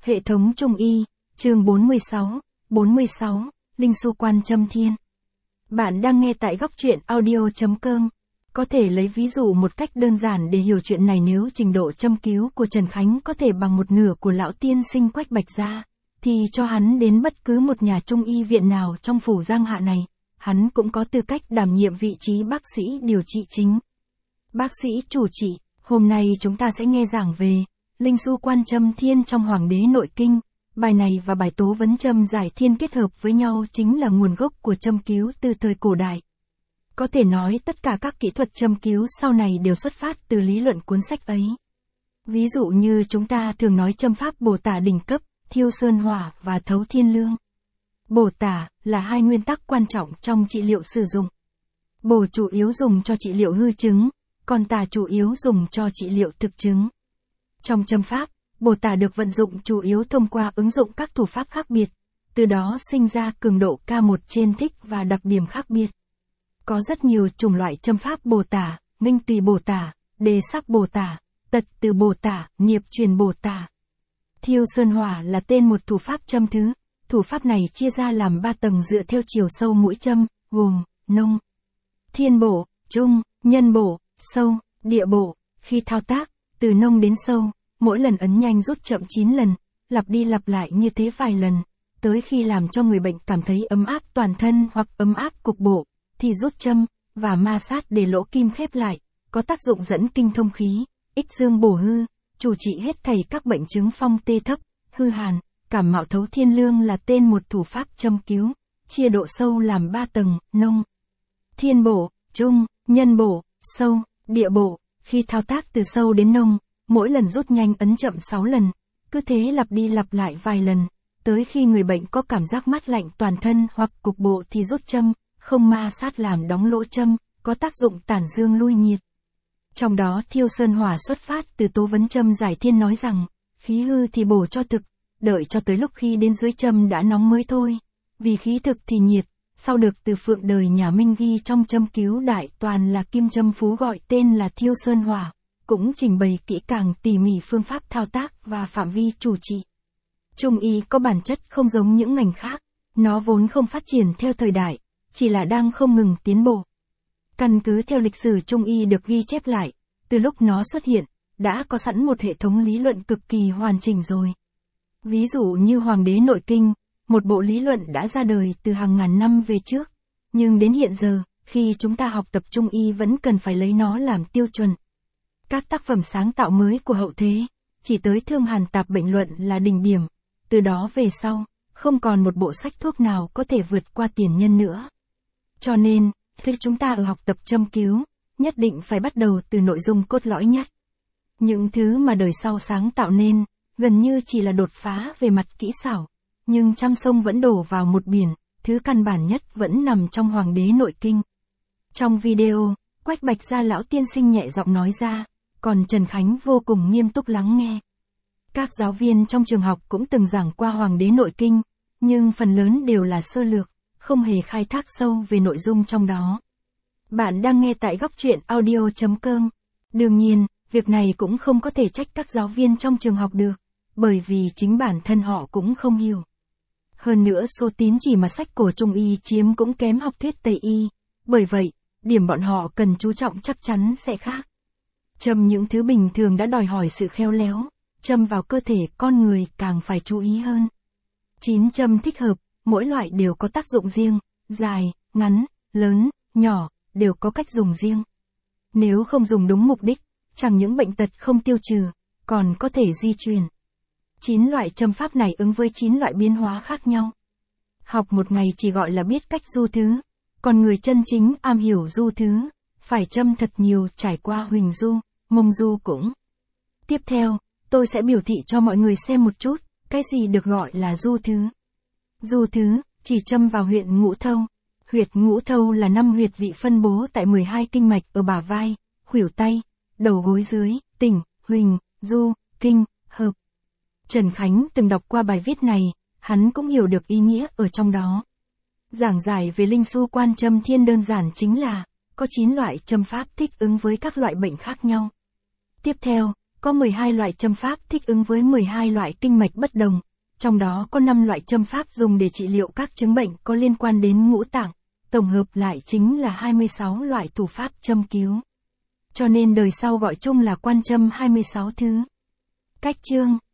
Hệ thống Trung y, chương 46, Linh Su Quan Châm Thiên. Bạn đang nghe tại góc truyện audio.com. Có thể lấy ví dụ một cách đơn giản để hiểu chuyện này, nếu trình độ châm cứu của Trần Khánh có thể bằng một nửa của lão tiên sinh Quách Bạch Gia, thì cho hắn đến bất cứ một nhà trung y viện nào trong phủ Giang Hạ này, hắn cũng có tư cách đảm nhiệm vị trí bác sĩ điều trị chính. Bác sĩ chủ trị, hôm nay chúng ta sẽ nghe giảng về Linh Su Quan Châm Thiên trong Hoàng đế Nội Kinh. Bài này và bài tố vấn châm giải thiên kết hợp với nhau chính là nguồn gốc của châm cứu từ thời cổ đại. Có thể nói tất cả các kỹ thuật châm cứu sau này đều xuất phát từ lý luận cuốn sách ấy. Ví dụ như chúng ta thường nói châm pháp bổ tả đỉnh cấp, thiêu sơn hỏa và thấu thiên lương. Bổ tả là hai nguyên tắc quan trọng trong trị liệu sử dụng. Bổ chủ yếu dùng cho trị liệu hư chứng, còn tả chủ yếu dùng cho trị liệu thực chứng. Trong châm pháp, bổ tả được vận dụng chủ yếu thông qua ứng dụng các thủ pháp khác biệt, từ đó sinh ra cường độ K1 trên thích và đặc điểm khác biệt. Có rất nhiều chủng loại châm pháp bổ tả, nghênh tùy bổ tả, đề sắc bổ tả, tật từ bổ tả, nghiệp truyền bổ tả. Thiêu sơn hỏa là tên một thủ pháp châm thứ. Thủ pháp này chia ra làm 3 tầng dựa theo chiều sâu mũi châm, gồm nông, thiên bổ, trung, nhân bổ, sâu, địa bổ. Khi thao tác, từ nông đến sâu, mỗi lần ấn nhanh rút chậm 9 lần, lặp đi lặp lại như thế vài lần, tới khi làm cho người bệnh cảm thấy ấm áp toàn thân hoặc ấm áp cục bộ, thì rút châm, và ma sát để lỗ kim khép lại, có tác dụng dẫn kinh thông khí, ích dương bổ hư, chủ trị hết thảy các bệnh chứng phong tê thấp, hư hàn, cảm mạo. Thấu thiên lương là tên một thủ pháp châm cứu, chia độ sâu làm 3 tầng, nông, thiên bổ, trung, nhân bổ, sâu, địa bổ. Khi thao tác từ sâu đến nông, mỗi lần rút nhanh ấn chậm 6 lần, cứ thế lặp đi lặp lại vài lần, tới khi người bệnh có cảm giác mát lạnh toàn thân hoặc cục bộ thì rút châm, không ma sát làm đóng lỗ châm, có tác dụng tản dương lui nhiệt. Trong đó thiêu sơn hỏa xuất phát từ tố vấn châm giải thiên nói rằng, khí hư thì bổ cho thực, đợi cho tới lúc khi đến dưới châm đã nóng mới thôi, vì khí thực thì nhiệt. Sau được từ Phượng Đời nhà Minh ghi trong châm cứu đại toàn là kim châm phú gọi tên là thiêu sơn hỏa, cũng trình bày kỹ càng tỉ mỉ phương pháp thao tác và phạm vi chủ trị. Trung y có bản chất không giống những ngành khác, nó vốn không phát triển theo thời đại, chỉ là đang không ngừng tiến bộ. Căn cứ theo lịch sử Trung y được ghi chép lại, từ lúc nó xuất hiện, đã có sẵn một hệ thống lý luận cực kỳ hoàn chỉnh rồi. Ví dụ như Hoàng đế Nội Kinh, một bộ lý luận đã ra đời từ hàng ngàn năm về trước, nhưng đến hiện giờ, khi chúng ta học tập Trung y vẫn cần phải lấy nó làm tiêu chuẩn. Các tác phẩm sáng tạo mới của hậu thế, chỉ tới Thương Hàn Tạp Bệnh Luận là đỉnh điểm, từ đó về sau, không còn một bộ sách thuốc nào có thể vượt qua Tiền Nhân nữa. Cho nên, khi chúng ta ở học tập châm cứu, nhất định phải bắt đầu từ nội dung cốt lõi nhất. Những thứ mà đời sau sáng tạo nên, gần như chỉ là đột phá về mặt kỹ xảo, nhưng trăm sông vẫn đổ vào một biển, thứ căn bản nhất vẫn nằm trong Hoàng đế Nội Kinh. Trong video, Quách Bạch Gia lão tiên sinh nhẹ giọng nói ra, còn Trần Khánh vô cùng nghiêm túc lắng nghe. Các giáo viên trong trường học cũng từng giảng qua Hoàng đế Nội Kinh, nhưng phần lớn đều là sơ lược, không hề khai thác sâu về nội dung trong đó. Bạn đang nghe tại góc truyện audio.com. Đương nhiên, việc này cũng không có thể trách các giáo viên trong trường học được, bởi vì chính bản thân họ cũng không hiểu. Hơn nữa số tín chỉ mà sách cổ Trung y chiếm cũng kém học thuyết Tây y, bởi vậy, điểm bọn họ cần chú trọng chắc chắn sẽ khác. Châm những thứ bình thường đã đòi hỏi sự khéo léo, châm vào cơ thể con người càng phải chú ý hơn. 9 châm thích hợp, mỗi loại đều có tác dụng riêng, dài, ngắn, lớn, nhỏ, đều có cách dùng riêng. Nếu không dùng đúng mục đích, chẳng những bệnh tật không tiêu trừ, còn có thể di truyền. 9 loại châm pháp này ứng với 9 loại biến hóa khác nhau. Học một ngày chỉ gọi là biết cách du thứ, còn người chân chính am hiểu du thứ, phải châm thật nhiều trải qua huỳnh du, mông du cũng. Tiếp theo, tôi sẽ biểu thị cho mọi người xem một chút, cái gì được gọi là du thứ. Du thứ, chỉ châm vào huyện ngũ thâu. Huyệt ngũ thâu là 5 huyệt vị phân bố tại 12 kinh mạch ở bả vai, khuỷu tay, đầu gối dưới, tỉnh, huỳnh, du, kinh, hợp. Trần Khánh từng đọc qua bài viết này, hắn cũng hiểu được ý nghĩa ở trong đó. Giảng giải về Linh Su Quan Châm Thiên đơn giản chính là, có 9 loại châm pháp thích ứng với các loại bệnh khác nhau. Tiếp theo, Có 12 loại châm pháp thích ứng với 12 loại kinh mạch bất đồng, trong đó có 5 loại châm pháp dùng để trị liệu các chứng bệnh có liên quan đến ngũ tạng, tổng hợp lại chính là 26 loại thủ pháp châm cứu. Cho nên đời sau gọi chung là quan châm 26 thứ. Cách chương